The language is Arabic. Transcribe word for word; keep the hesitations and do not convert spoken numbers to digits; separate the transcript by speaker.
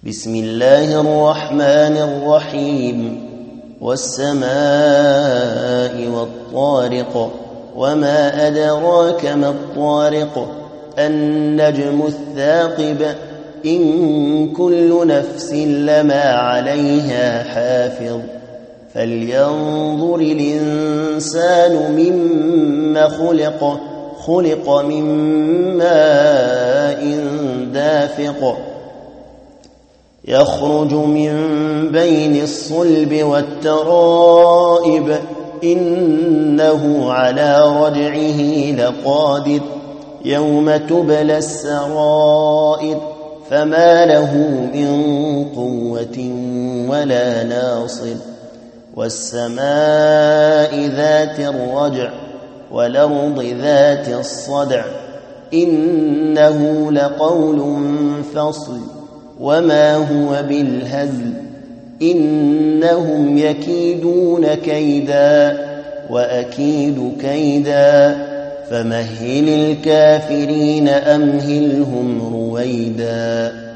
Speaker 1: بسم الله الرحمن الرحيم والسماء والطارق وما أدراك ما الطارق النجم الثاقب إن كل نفس لما عليها حافظ فلينظر الإنسان مما خلق خلق من ماء دافق يخرج من بين الصلب والترائب إنه على رجعه لقادر يوم تبلى السرائر فما له من قوة ولا ناصر والسماء ذات الرجع والأرض ذات الصدع إنه لقول فصل وما هو بالهزل إنهم يكيدون كيدا وأكيد كيدا فمهل الكافرين أمهلهم رويدا.